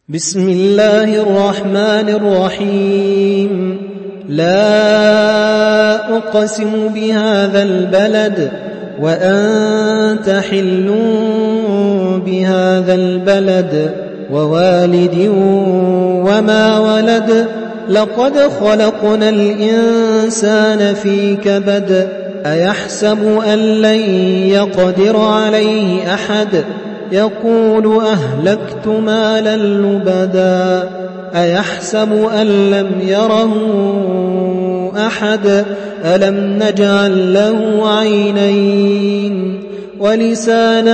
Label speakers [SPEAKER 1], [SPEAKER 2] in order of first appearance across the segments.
[SPEAKER 1] بسم الله الرحمن الرحيم. لا أقسم بهذا البلد وأنت حل بهذا البلد ووالد وما ولد لقد خلقنا الإنسان في كبد أيحسب أن لن يقدر عليه أحد يقول أهلكت مالا لبدا أيحسب أن لم يره أحد ألم نجعل له عينين ولسانا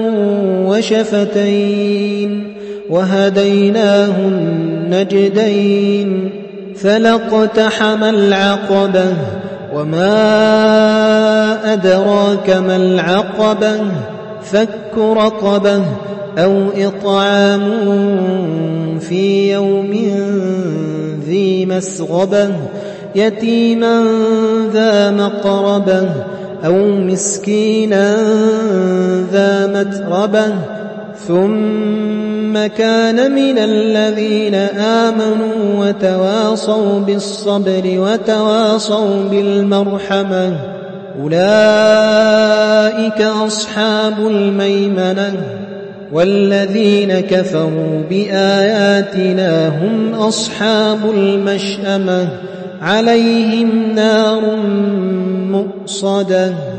[SPEAKER 1] وشفتين وهديناه النجدين فلاقتحم العقبة وما أدراك ما العقبة فك رقبة أو إطعام في يوم ذي مسغبة يتيما ذا مقربة أو مسكينا ذا متربة ثم كان من الذين آمنوا وتواصوا بالصبر وتواصوا بالمرحمة أولئك أصحاب الميمنة والذين كفروا بآياتنا هم أصحاب المشأمة عليهم نار مؤصدة